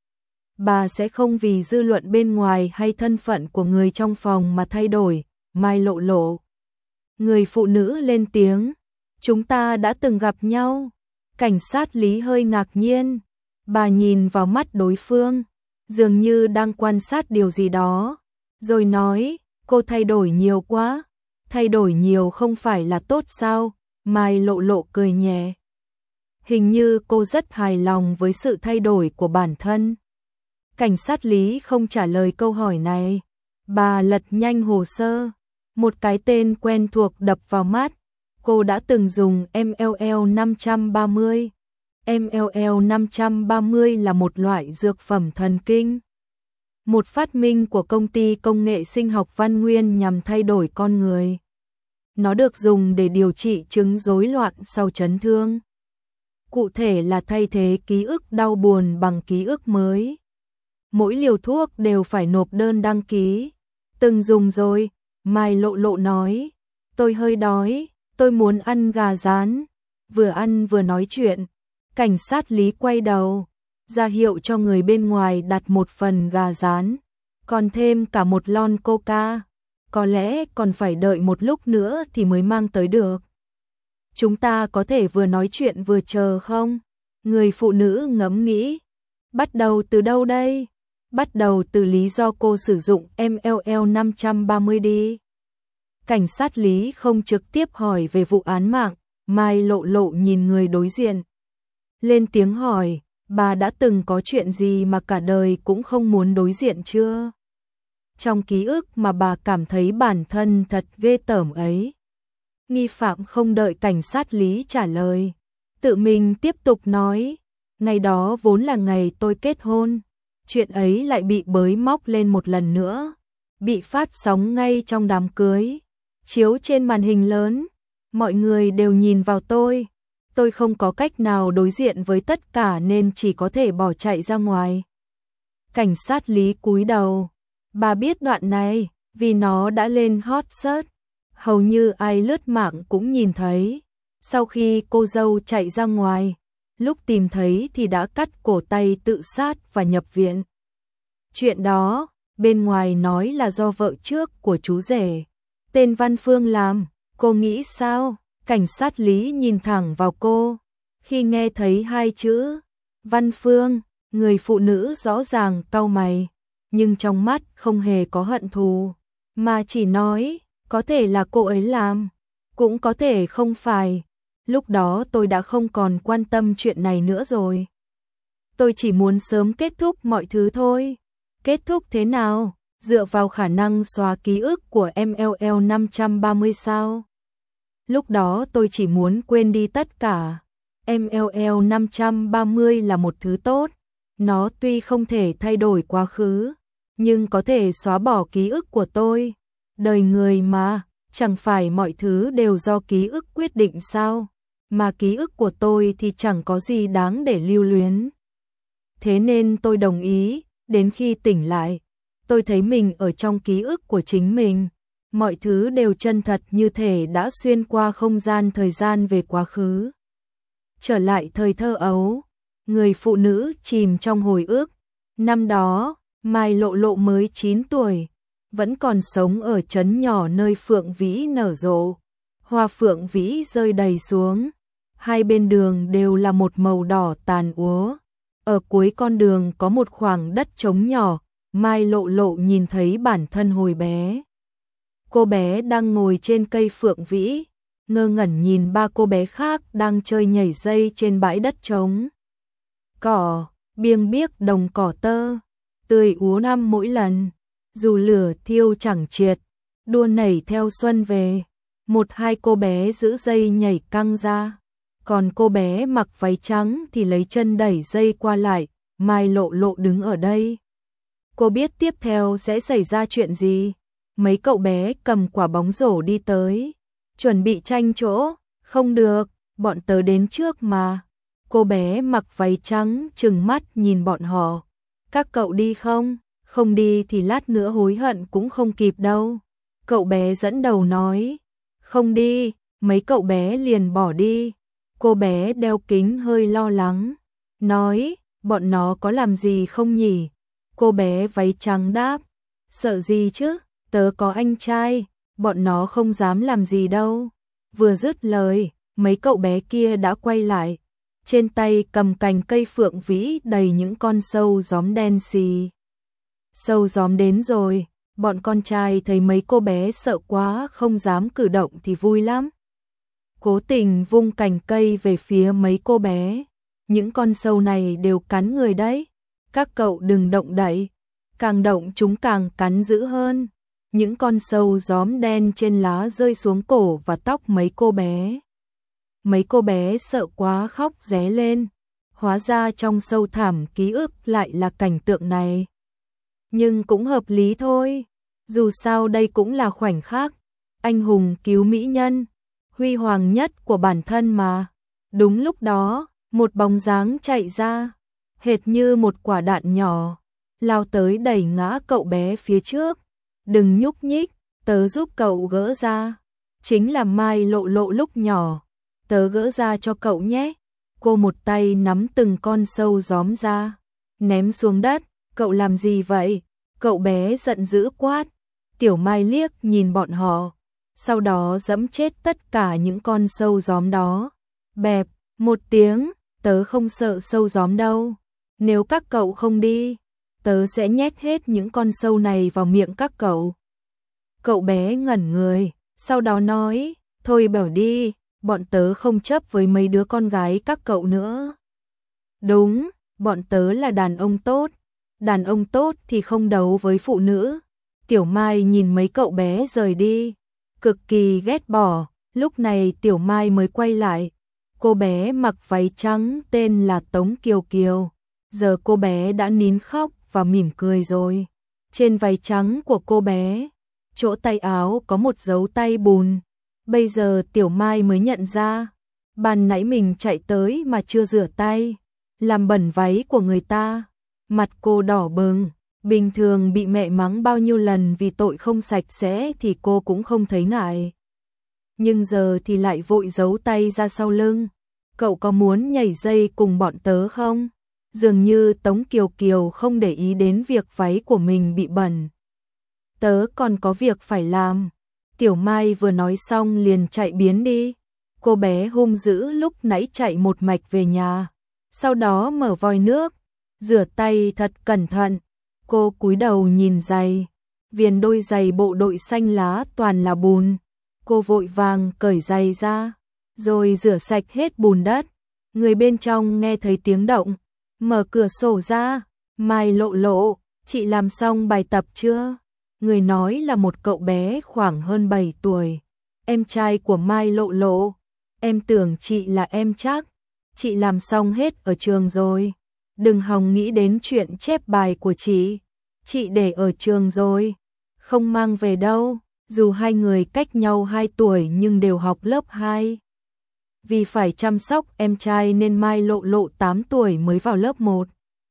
Bà sẽ không vì dư luận bên ngoài hay thân phận của người trong phòng mà thay đổi. Mai Lộ Lộ. Người phụ nữ lên tiếng. Chúng ta đã từng gặp nhau. Cảnh sát Lý hơi ngạc nhiên. Bà nhìn vào mắt đối phương, dường như đang quan sát điều gì đó, rồi nói, cô thay đổi nhiều quá, thay đổi nhiều không phải là tốt sao? Mai Lộ Lộ cười nhẹ. Hình như cô rất hài lòng với sự thay đổi của bản thân. Cảnh sát Lý không trả lời câu hỏi này. Bà lật nhanh hồ sơ. Một cái tên quen thuộc đập vào mắt. Cô đã từng dùng em lờ lờ năm trăm ba mươi. em lờ lờ năm trăm ba mươi là một loại dược phẩm thần kinh. Một phát minh của công ty công nghệ sinh học Văn Nguyên nhằm thay đổi con người. Nó được dùng để điều trị chứng rối loạn sau chấn thương. Cụ thể là thay thế ký ức đau buồn bằng ký ức mới. Mỗi liều thuốc đều phải nộp đơn đăng ký. Từng dùng rồi, Mai Lộ Lộ nói. Tôi hơi đói, tôi muốn ăn gà rán. Vừa ăn vừa nói chuyện, cảnh sát Lý quay đầu, ra hiệu cho người bên ngoài đặt một phần gà rán, còn thêm cả một lon coca. Có lẽ còn phải đợi một lúc nữa thì mới mang tới được. Chúng ta có thể vừa nói chuyện vừa chờ không? Người phụ nữ ngẫm nghĩ. Bắt đầu từ đâu đây? Bắt đầu từ lý do cô sử dụng em lờ lờ năm trăm ba mươi đi. Cảnh sát Lý không trực tiếp hỏi về vụ án mạng, Mai Lộ Lộ nhìn người đối diện. Lên tiếng hỏi, bà đã từng có chuyện gì mà cả đời cũng không muốn đối diện chưa? Trong ký ức mà bà cảm thấy bản thân thật ghê tởm ấy. Nghi phạm không đợi cảnh sát Lý trả lời, tự mình tiếp tục nói, ngày đó vốn là ngày tôi kết hôn, chuyện ấy lại bị bới móc lên một lần nữa, bị phát sóng ngay trong đám cưới, chiếu trên màn hình lớn, mọi người đều nhìn vào tôi, tôi không có cách nào đối diện với tất cả nên chỉ có thể bỏ chạy ra ngoài. Cảnh sát Lý cúi đầu, bà biết đoạn này, vì nó đã lên hot search. Hầu như ai lướt mạng cũng nhìn thấy. Sau khi cô dâu chạy ra ngoài, lúc tìm thấy thì đã cắt cổ tay tự sát và nhập viện. Chuyện đó, bên ngoài nói là do vợ trước của chú rể, tên Văn Phương làm, cô nghĩ sao? Cảnh sát Lý nhìn thẳng vào cô. Khi nghe thấy hai chữ Văn Phương, người phụ nữ rõ ràng cau mày, nhưng trong mắt không hề có hận thù, mà chỉ nói, có thể là cô ấy làm, cũng có thể không phải. Lúc đó tôi đã không còn quan tâm chuyện này nữa rồi. Tôi chỉ muốn sớm kết thúc mọi thứ thôi. Kết thúc thế nào? Dựa vào khả năng xóa ký ức của em lờ lờ năm trăm ba mươi sao? Lúc đó tôi chỉ muốn quên đi tất cả. em lờ lờ năm trăm ba mươi là một thứ tốt. Nó tuy không thể thay đổi quá khứ, nhưng có thể xóa bỏ ký ức của tôi. Đời người mà, chẳng phải mọi thứ đều do ký ức quyết định sao? Mà ký ức của tôi thì chẳng có gì đáng để lưu luyến. Thế nên tôi đồng ý, đến khi tỉnh lại, tôi thấy mình ở trong ký ức của chính mình. Mọi thứ đều chân thật như thể đã xuyên qua không gian thời gian về quá khứ. Trở lại thời thơ ấu, người phụ nữ chìm trong hồi ức. Năm đó, Mai Lộ Lộ mới chín tuổi, vẫn còn sống ở trấn nhỏ nơi phượng vĩ nở rộ. Hoa phượng vĩ rơi đầy xuống, hai bên đường đều là một màu đỏ tàn úa. Ở cuối con đường có một khoảng đất trống nhỏ, Mai Lộ Lộ nhìn thấy bản thân hồi bé. Cô bé đang ngồi trên cây phượng vĩ, ngơ ngẩn nhìn ba cô bé khác đang chơi nhảy dây trên bãi đất trống. Cỏ, biêng biếc đồng cỏ tơ, tươi úa năm mỗi lần, dù lửa thiêu chẳng triệt, đua nảy theo xuân về. Một hai cô bé giữ dây nhảy căng ra, còn cô bé mặc váy trắng thì lấy chân đẩy dây qua lại. Mai Lộ Lộ đứng ở đây. Cô biết tiếp theo sẽ xảy ra chuyện gì. Mấy cậu bé cầm quả bóng rổ đi tới, chuẩn bị tranh chỗ. Không được, bọn tớ đến trước mà. Cô bé mặc váy trắng trừng mắt nhìn bọn họ. Các cậu đi không? Không đi thì lát nữa hối hận cũng không kịp đâu. Cậu bé dẫn đầu nói. Không đi, mấy cậu bé liền bỏ đi. Cô bé đeo kính hơi lo lắng, nói, bọn nó có làm gì không nhỉ? Cô bé váy trắng đáp, sợ gì chứ, tớ có anh trai, bọn nó không dám làm gì đâu. Vừa dứt lời, mấy cậu bé kia đã quay lại, trên tay cầm cành cây phượng vĩ đầy những con sâu gióm đen xì. Sâu gióm đến rồi, bọn con trai thấy mấy cô bé sợ quá không dám cử động thì vui lắm. Cố tình vung cành cây về phía mấy cô bé. Những con sâu này đều cắn người đấy. Các cậu đừng động đậy, càng động chúng càng cắn dữ hơn. Những con sâu gióm đen trên lá rơi xuống cổ và tóc mấy cô bé. Mấy cô bé sợ quá khóc ré lên. Hóa ra trong sâu thẳm ký ức lại là cảnh tượng này. Nhưng cũng hợp lý thôi. Dù sao đây cũng là khoảnh khắc anh hùng cứu mỹ nhân, huy hoàng nhất của bản thân mà. Đúng lúc đó, một bóng dáng chạy ra, hệt như một quả đạn nhỏ, lao tới đẩy ngã cậu bé phía trước. Đừng nhúc nhích, tớ giúp cậu gỡ ra. Chính là Mai Lộ Lộ lúc nhỏ. Tớ gỡ ra cho cậu nhé. Cô một tay nắm từng con sâu gióm ra, ném xuống đất. Cậu làm gì vậy? Cậu bé giận dữ quát. Tiểu Mai liếc nhìn bọn họ, sau đó giẫm chết tất cả những con sâu gióm đó. Bẹp, một tiếng, tớ không sợ sâu gióm đâu. Nếu các cậu không đi, tớ sẽ nhét hết những con sâu này vào miệng các cậu. Cậu bé ngẩn người, sau đó nói, thôi bảo đi, bọn tớ không chấp với mấy đứa con gái các cậu nữa. Đúng, bọn tớ là đàn ông tốt, đàn ông tốt thì không đấu với phụ nữ. Tiểu Mai nhìn mấy cậu bé rời đi, cực kỳ ghét bỏ. Lúc này Tiểu Mai mới quay lại. Cô bé mặc váy trắng tên là Tống Kiều Kiều. Giờ cô bé đã nín khóc và mỉm cười rồi. Trên váy trắng của cô bé, chỗ tay áo có một dấu tay bùn. Bây giờ Tiểu Mai mới nhận ra, ban nãy mình chạy tới mà chưa rửa tay, làm bẩn váy của người ta. Mặt cô đỏ bừng. Bình thường bị mẹ mắng bao nhiêu lần vì tội không sạch sẽ thì cô cũng không thấy ngại. Nhưng giờ thì lại vội giấu tay ra sau lưng. Cậu có muốn nhảy dây cùng bọn tớ không? Dường như Tống Kiều Kiều không để ý đến việc váy của mình bị bẩn. Tớ còn có việc phải làm. Tiểu Mai vừa nói xong liền chạy biến đi. Cô bé hung dữ lúc nãy chạy một mạch về nhà. Sau đó mở vòi nước, rửa tay thật cẩn thận. Cô cúi đầu nhìn giày, viền đôi giày bộ đội xanh lá toàn là bùn. Cô vội vàng cởi giày ra, rồi rửa sạch hết bùn đất. Người bên trong nghe thấy tiếng động, mở cửa sổ ra. Mai Lộ Lộ, chị làm xong bài tập chưa? Người nói là một cậu bé khoảng hơn bảy tuổi, em trai của Mai Lộ Lộ. Em tưởng chị là em chắc, chị làm xong hết ở trường rồi. Đừng hòng nghĩ đến chuyện chép bài của chị. Chị để ở trường rồi, không mang về đâu. Dù hai người cách nhau hai tuổi nhưng đều học lớp hai. Vì phải chăm sóc em trai nên Mai Lộ Lộ tám tuổi mới vào lớp một.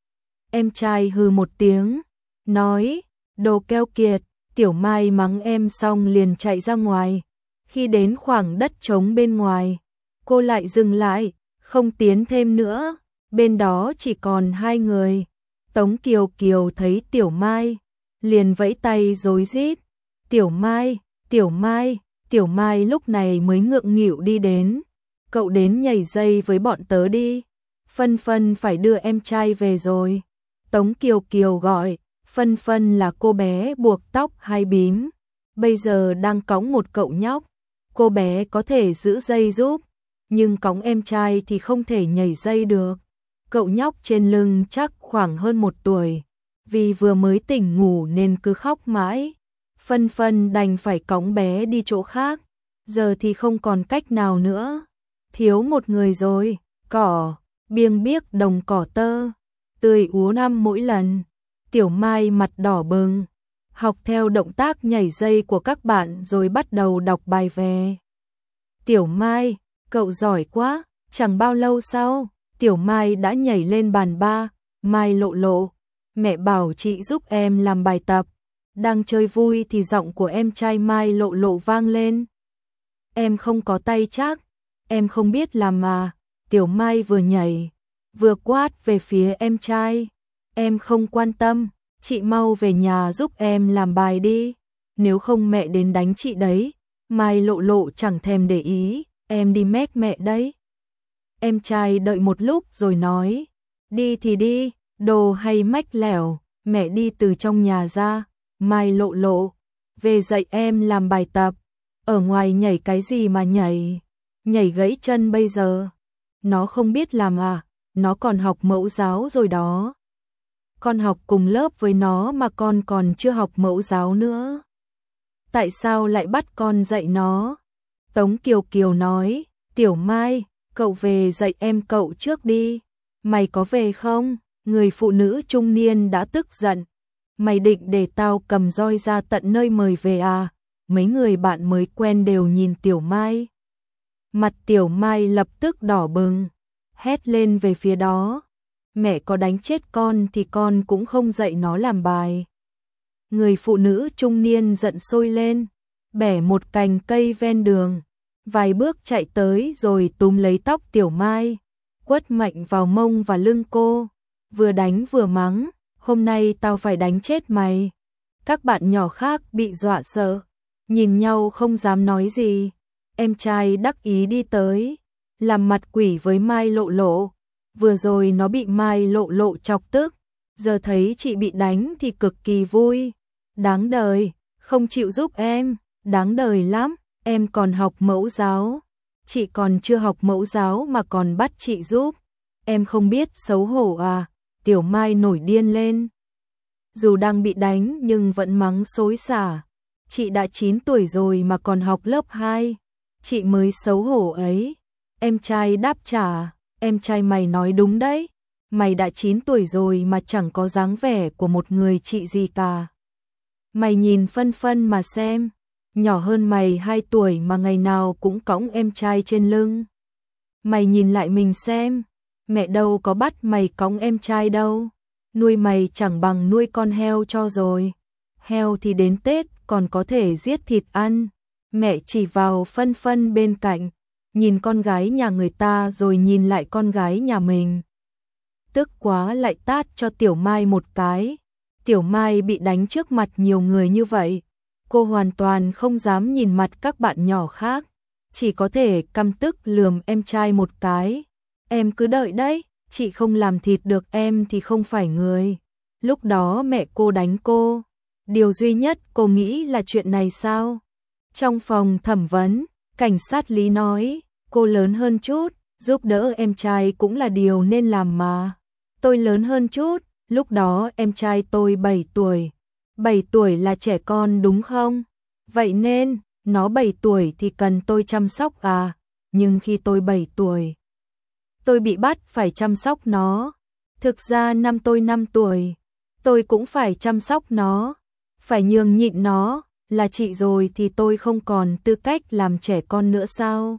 Em trai hừ một tiếng, nói, đồ keo kiệt. Tiểu Mai mắng em xong liền chạy ra ngoài. Khi đến khoảng đất trống bên ngoài, cô lại dừng lại, không tiến thêm nữa. Bên đó chỉ còn hai người. Tống Kiều Kiều thấy Tiểu Mai, liền vẫy tay rối rít. Tiểu Mai, Tiểu Mai, Tiểu Mai lúc này mới ngượng nghịu đi đến. Cậu đến nhảy dây với bọn tớ đi. Phân Phân phải đưa em trai về rồi. Tống Kiều Kiều gọi. Phân Phân là cô bé buộc tóc hai bím, bây giờ đang cõng một cậu nhóc. Cô bé có thể giữ dây giúp, nhưng cõng em trai thì không thể nhảy dây được. Cậu nhóc trên lưng chắc khoảng hơn một tuổi, vì vừa mới tỉnh ngủ nên cứ khóc mãi. Phân Phân đành phải cõng bé đi chỗ khác, giờ thì không còn cách nào nữa. Thiếu một người rồi, cỏ, biêng biếc đồng cỏ tơ, tươi úa năm mỗi lần. Tiểu Mai mặt đỏ bừng, học theo động tác nhảy dây của các bạn rồi bắt đầu đọc bài về. Tiểu Mai, cậu giỏi quá, chẳng bao lâu sau, Tiểu Mai đã nhảy lên bàn ba. Mai Lộ Lộ, mẹ bảo chị giúp em làm bài tập. Đang chơi vui thì giọng của em trai Mai Lộ Lộ vang lên. Em không có tay chắc, em không biết làm mà. Tiểu Mai vừa nhảy, vừa quát về phía em trai. Em không quan tâm, chị mau về nhà giúp em làm bài đi. Nếu không mẹ đến đánh chị đấy. Mai Lộ Lộ chẳng thèm để ý, em đi mét mẹ đấy. Em trai đợi một lúc rồi nói, đi thì đi, đồ hay mách lẻo, mẹ đi từ trong nhà ra, Mai Lộ Lộ, về dạy em làm bài tập, ở ngoài nhảy cái gì mà nhảy, nhảy gãy chân bây giờ, nó không biết làm à, nó còn học mẫu giáo rồi đó. Con học cùng lớp với nó mà con còn chưa học mẫu giáo nữa. Tại sao lại bắt con dạy nó? Tống Kiều Kiều nói, Tiểu Mai, cậu về dạy em cậu trước đi. Mày có về không? Người phụ nữ trung niên đã tức giận. Mày định để tao cầm roi ra tận nơi mời về à? Mấy người bạn mới quen đều nhìn Tiểu Mai. Mặt Tiểu Mai lập tức đỏ bừng, hét lên về phía đó. Mẹ có đánh chết con thì con cũng không dạy nó làm bài. Người phụ nữ trung niên giận sôi lên, bẻ một cành cây ven đường, vài bước chạy tới rồi túm lấy tóc Tiểu Mai, quất mạnh vào mông và lưng cô, vừa đánh vừa mắng, hôm nay tao phải đánh chết mày. Các bạn nhỏ khác bị dọa sợ, nhìn nhau không dám nói gì. Em trai đắc ý đi tới, làm mặt quỷ với Mai Lộ Lộ. Vừa rồi nó bị Mai Lộ Lộ chọc tức, giờ thấy chị bị đánh thì cực kỳ vui. Đáng đời, không chịu giúp em, đáng đời lắm, em còn học mẫu giáo. Chị còn chưa học mẫu giáo mà còn bắt chị giúp. Em không biết xấu hổ à? Tiểu Mai nổi điên lên. Dù đang bị đánh nhưng vẫn mắng xối xả. Chị đã chín tuổi rồi mà còn học lớp hai. Chị mới xấu hổ ấy. Em trai đáp trả, em trai mày nói đúng đấy. Mày đã chín tuổi rồi mà chẳng có dáng vẻ của một người chị gì cả. Mày nhìn Phân Phân mà xem, nhỏ hơn mày hai tuổi mà ngày nào cũng cõng em trai trên lưng. Mày nhìn lại mình xem, mẹ đâu có bắt mày cõng em trai đâu. Nuôi mày chẳng bằng nuôi con heo cho rồi. Heo thì đến Tết còn có thể giết thịt ăn. Mẹ chỉ vào Phân Phân bên cạnh, nhìn con gái nhà người ta rồi nhìn lại con gái nhà mình. Tức quá lại tát cho Tiểu Mai một cái. Tiểu Mai bị đánh trước mặt nhiều người như vậy, cô hoàn toàn không dám nhìn mặt các bạn nhỏ khác, chỉ có thể căm tức lườm em trai một cái. Em cứ đợi đấy, chị không làm thịt được em thì không phải người. Lúc đó mẹ cô đánh cô, điều duy nhất cô nghĩ là chuyện này sao? Trong phòng thẩm vấn, cảnh sát Lý nói, cô lớn hơn chút, giúp đỡ em trai cũng là điều nên làm mà. Tôi lớn hơn chút, lúc đó em trai tôi bảy tuổi. bảy tuổi là trẻ con đúng không? Vậy nên, nó bảy tuổi thì cần tôi chăm sóc à? Nhưng khi tôi bảy tuổi, tôi bị bắt phải chăm sóc nó. Thực ra năm tôi năm tuổi, tôi cũng phải chăm sóc nó, phải nhường nhịn nó. Là chị rồi thì tôi không còn tư cách làm trẻ con nữa sao?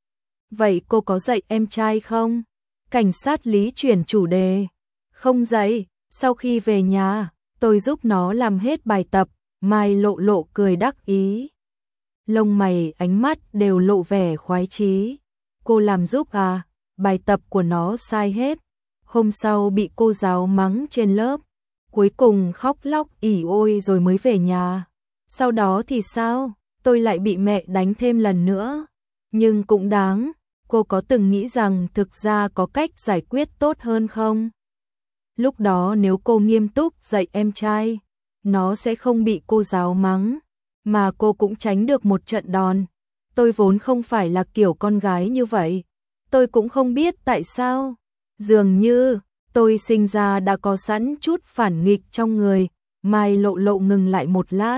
Vậy cô có dạy em trai không? Cảnh sát Lý chuyển chủ đề. Không dạy, sau khi về nhà, tôi giúp nó làm hết bài tập. Mai Lộ Lộ cười đắc ý. Lông mày ánh mắt đều lộ vẻ khoái chí. Cô làm giúp à? Bài tập của nó sai hết. Hôm sau bị cô giáo mắng trên lớp. Cuối cùng khóc lóc ỉ ôi rồi mới về nhà. Sau đó thì sao? Tôi lại bị mẹ đánh thêm lần nữa. Nhưng cũng đáng. Cô có từng nghĩ rằng thực ra có cách giải quyết tốt hơn không? Lúc đó nếu cô nghiêm túc dạy em trai, nó sẽ không bị cô giáo mắng, mà cô cũng tránh được một trận đòn. Tôi vốn không phải là kiểu con gái như vậy. Tôi cũng không biết tại sao. Dường như, tôi sinh ra đã có sẵn chút phản nghịch trong người. Mai Lộ Lộ ngừng lại một lát.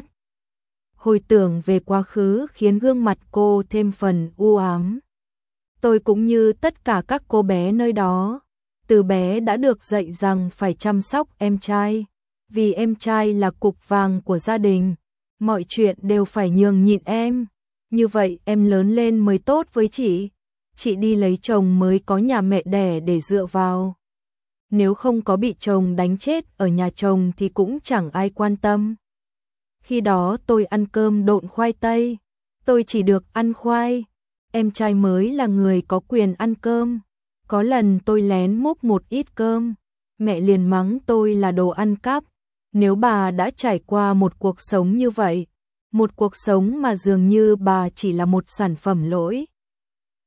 Hồi tưởng về quá khứ khiến gương mặt cô thêm phần u ám. Tôi cũng như tất cả các cô bé nơi đó, từ bé đã được dạy rằng phải chăm sóc em trai, vì em trai là cục vàng của gia đình, mọi chuyện đều phải nhường nhịn em, như vậy em lớn lên mới tốt với chị, chị đi lấy chồng mới có nhà mẹ đẻ để dựa vào. Nếu không có bị chồng đánh chết ở nhà chồng thì cũng chẳng ai quan tâm. Khi đó tôi ăn cơm độn khoai tây, tôi chỉ được ăn khoai. Em trai mới là người có quyền ăn cơm. Có lần tôi lén múc một ít cơm, mẹ liền mắng tôi là đồ ăn cắp. Nếu bà đã trải qua một cuộc sống như vậy, một cuộc sống mà dường như bà chỉ là một sản phẩm lỗi,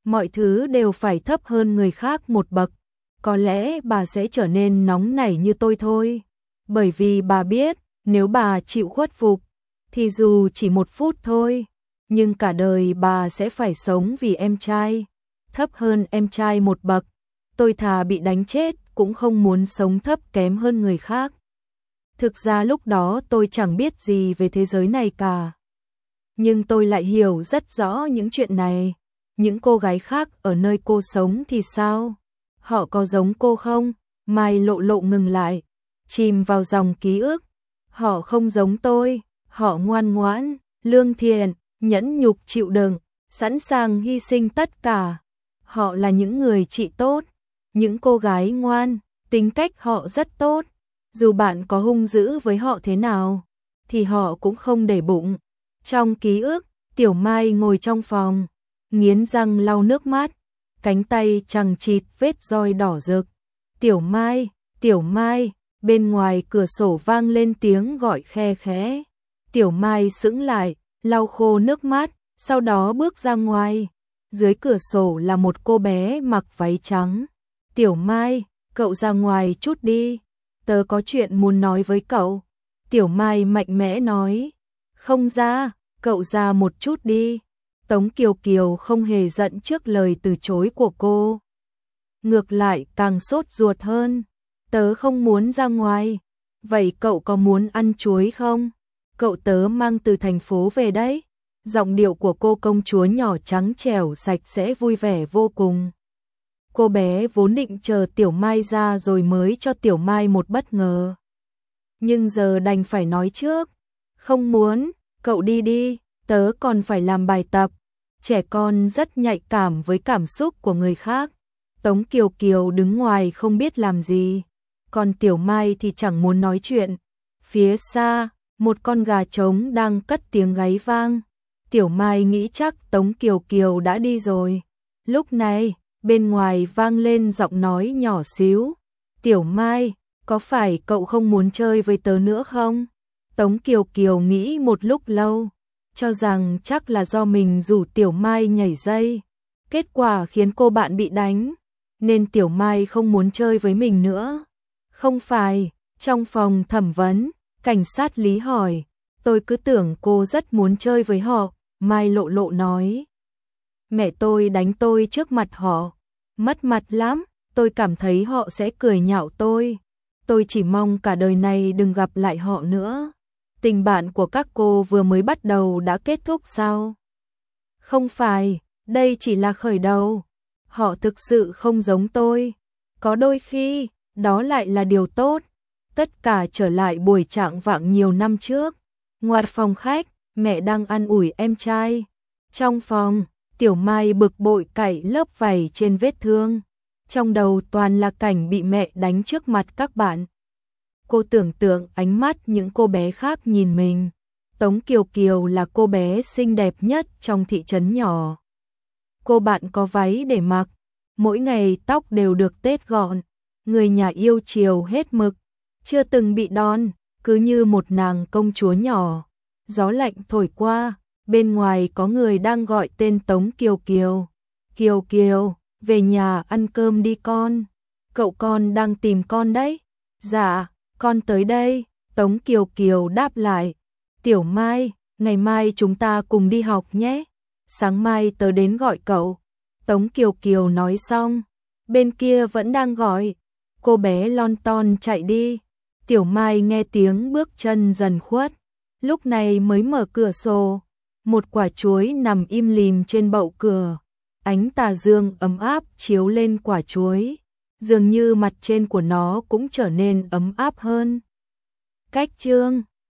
mọi thứ đều phải thấp hơn người khác một bậc. Có lẽ bà sẽ trở nên nóng nảy như tôi thôi. Bởi vì bà biết, nếu bà chịu khuất phục, thì dù chỉ một phút thôi, nhưng cả đời bà sẽ phải sống vì em trai, thấp hơn em trai một bậc. Tôi thà bị đánh chết cũng không muốn sống thấp kém hơn người khác. Thực ra lúc đó tôi chẳng biết gì về thế giới này cả. Nhưng tôi lại hiểu rất rõ những chuyện này. Những cô gái khác ở nơi cô sống thì sao? Họ có giống cô không? Mai Lộ Lộ ngừng lại, chìm vào dòng ký ức. Họ không giống tôi, họ ngoan ngoãn, lương thiện, nhẫn nhục chịu đựng, sẵn sàng hy sinh tất cả. Họ là những người chị tốt, những cô gái ngoan, tính cách họ rất tốt. Dù bạn có hung dữ với họ thế nào, thì họ cũng không để bụng. Trong ký ức, Tiểu Mai ngồi trong phòng, nghiến răng lau nước mắt, cánh tay chằng chịt vết roi đỏ rực. Tiểu Mai, Tiểu Mai, bên ngoài cửa sổ vang lên tiếng gọi khe khẽ. Tiểu Mai sững lại, lau khô nước mắt, sau đó bước ra ngoài. Dưới cửa sổ là một cô bé mặc váy trắng. Tiểu Mai, cậu ra ngoài chút đi, tớ có chuyện muốn nói với cậu. Tiểu Mai mạnh mẽ nói. Không ra, cậu ra một chút đi. Tống Kiều Kiều không hề giận trước lời từ chối của cô. Ngược lại càng sốt ruột hơn. Tớ không muốn ra ngoài. Vậy cậu có muốn ăn chuối không? Cậu tớ mang từ thành phố về đấy. Giọng điệu của cô công chúa nhỏ trắng trẻo sạch sẽ vui vẻ vô cùng. Cô bé vốn định chờ Tiểu Mai ra rồi mới cho Tiểu Mai một bất ngờ. Nhưng giờ đành phải nói trước. Không muốn, cậu đi đi, tớ còn phải làm bài tập. Trẻ con rất nhạy cảm với cảm xúc của người khác. Tống Kiều Kiều đứng ngoài không biết làm gì. Còn Tiểu Mai thì chẳng muốn nói chuyện. Phía xa, một con gà trống đang cất tiếng gáy vang. Tiểu Mai nghĩ chắc Tống Kiều Kiều đã đi rồi. Lúc này, bên ngoài vang lên giọng nói nhỏ xíu. Tiểu Mai, có phải cậu không muốn chơi với tớ nữa không? Tống Kiều Kiều nghĩ một lúc lâu, cho rằng chắc là do mình rủ Tiểu Mai nhảy dây. Kết quả khiến cô bạn bị đánh, nên Tiểu Mai không muốn chơi với mình nữa. Không phải, trong phòng thẩm vấn, cảnh sát Lý hỏi, tôi cứ tưởng cô rất muốn chơi với họ. Mai Lộ Lộ nói, mẹ tôi đánh tôi trước mặt họ, mất mặt lắm, tôi cảm thấy họ sẽ cười nhạo tôi. Tôi chỉ mong cả đời này đừng gặp lại họ nữa. Tình bạn của các cô vừa mới bắt đầu đã kết thúc sao? Không phải, đây chỉ là khởi đầu. Họ thực sự không giống tôi. Có đôi khi, đó lại là điều tốt. Tất cả trở lại buổi trạng vạng nhiều năm trước. Ngoài phòng khách, mẹ đang ăn ủi em trai. Trong phòng, Tiểu Mai bực bội cạy lớp vảy trên vết thương. Trong đầu toàn là cảnh bị mẹ đánh trước mặt các bạn. Cô tưởng tượng ánh mắt những cô bé khác nhìn mình. Tống Kiều Kiều là cô bé xinh đẹp nhất trong thị trấn nhỏ. Cô bạn có váy để mặc, mỗi ngày tóc đều được tết gọn, người nhà yêu chiều hết mực, chưa từng bị đòn, cứ như một nàng công chúa nhỏ. Gió lạnh thổi qua, bên ngoài có người đang gọi tên Tống Kiều Kiều. Kiều Kiều, về nhà ăn cơm đi con. Cậu con đang tìm con đấy. Dạ, con tới đây. Tống Kiều Kiều đáp lại. Tiểu Mai, ngày mai chúng ta cùng đi học nhé. Sáng mai tớ đến gọi cậu. Tống Kiều Kiều nói xong, bên kia vẫn đang gọi. Cô bé lon ton chạy đi. Tiểu Mai nghe tiếng bước chân dần khuất, lúc này mới mở cửa sổ. Một quả chuối nằm im lìm trên bậu cửa. Ánh tà dương ấm áp chiếu lên quả chuối, dường như mặt trên của nó cũng trở nên ấm áp hơn. Cách chương